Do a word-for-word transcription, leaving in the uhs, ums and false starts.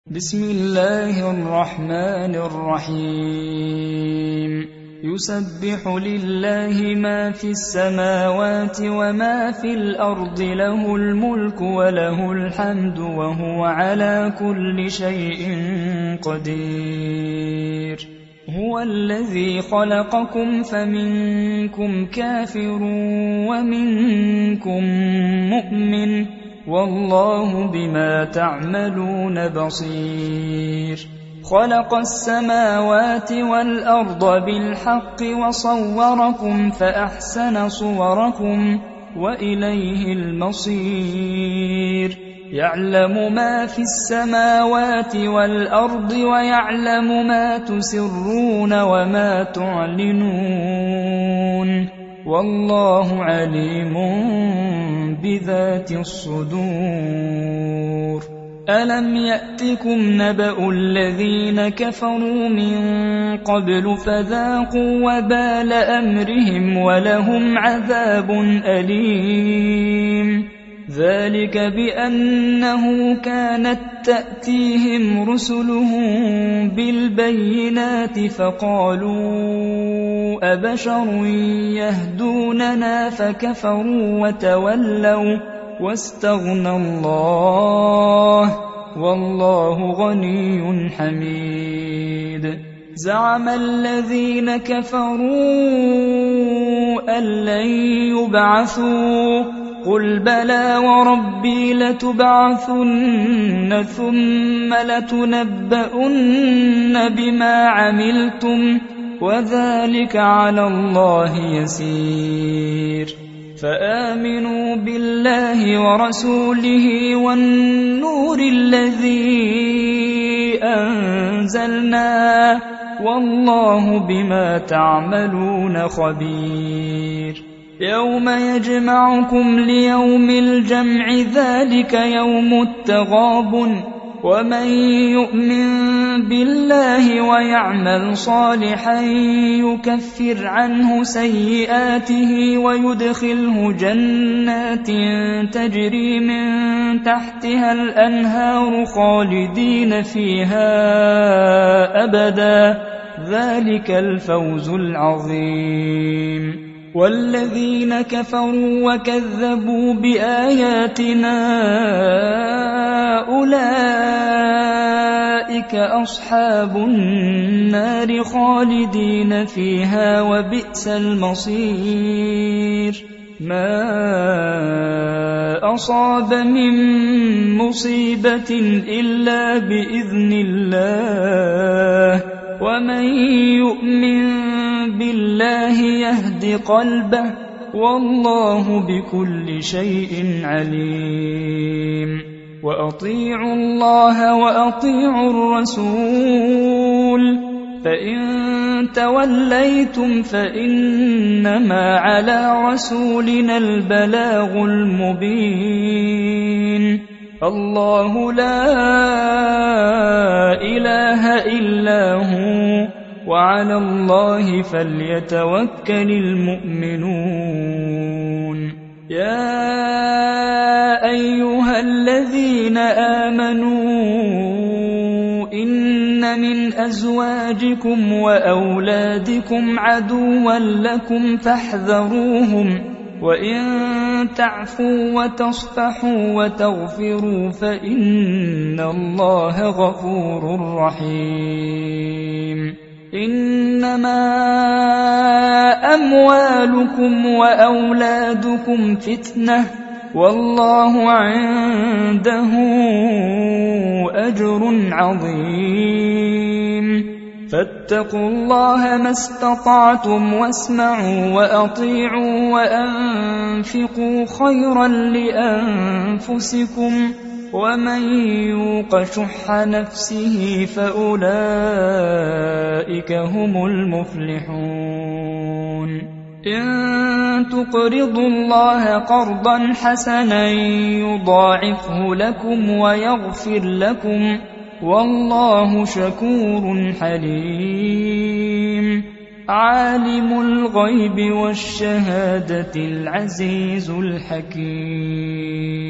بسم الله الرحمن الرحيم يسبح لله ما في السماوات وما في الأرض له الملك وله الحمد وهو على كل شيء قدير هو الذي خلقكم فمنكم كافر ومنكم مؤمن والله بما تعملون بصير خلق السماوات والأرض بالحق وصوركم فأحسن صوركم وإليه المصير يعلم ما في السماوات والأرض ويعلم ما تسرون وما تعلنون والله عليم بذات الصدور ألم يأتكم نبأ الذين كفروا من قبل فذاقوا وبال أمرهم ولهم عذاب أليم ذلك بأنه كانت تأتيهم رسلهم بالبينات فقالوا أبشر يهدوننا فكفروا وتولوا واستغنى الله والله غني حميد زعم الذين كفروا أن لن يبعثوا قل بلى وربي لتبعثن ثم لتنبؤن بما عملتم وذلك على الله يسير فآمنوا بالله ورسوله والنور الذي أنزلنا والله بما تعملون خبير يوم يجمعكم ليوم الجمع ذلك يوم التغابن ومن يؤمن بالله ويعمل صالحا يكفر عنه سيئاته ويدخله جنات تجري من تحتها الأنهار خالدين فيها أبدا ذلك الفوز العظيم والذين كفروا وكذبوا بآياتنا أولئك أصحاب النار خالدين فيها وبئس المصير ما أصاب من مصيبة إلا بإذن الله ومن يؤمن بالله يهد قلبه والله بكل شيء عليم وأطيعوا الله وأطيعوا الرسول فإن توليتم فإنما على رسولنا البلاغ المبين الله لا إله إلا هو وعلى الله فليتوكل المؤمنون يا أيها الذين آمنوا إن من أزواجكم وأولادكم عدوا لكم فاحذروهم وإن تعفوا وتصفحوا وتغفروا فإن الله غفور رحيم إنما أموالكم وأولادكم فتنة والله عنده أجر عظيم فاتقوا الله ما استطعتم واسمعوا وأطيعوا وأنفقوا خيرا لأنفسكم ومن يوق شح نفسه فأولئك هم المفلحون إن تقرضوا الله قرضا حسنا يضاعفه لكم ويغفر لكم والله شكور حليم عالم الغيب والشهادة العزيز الحكيم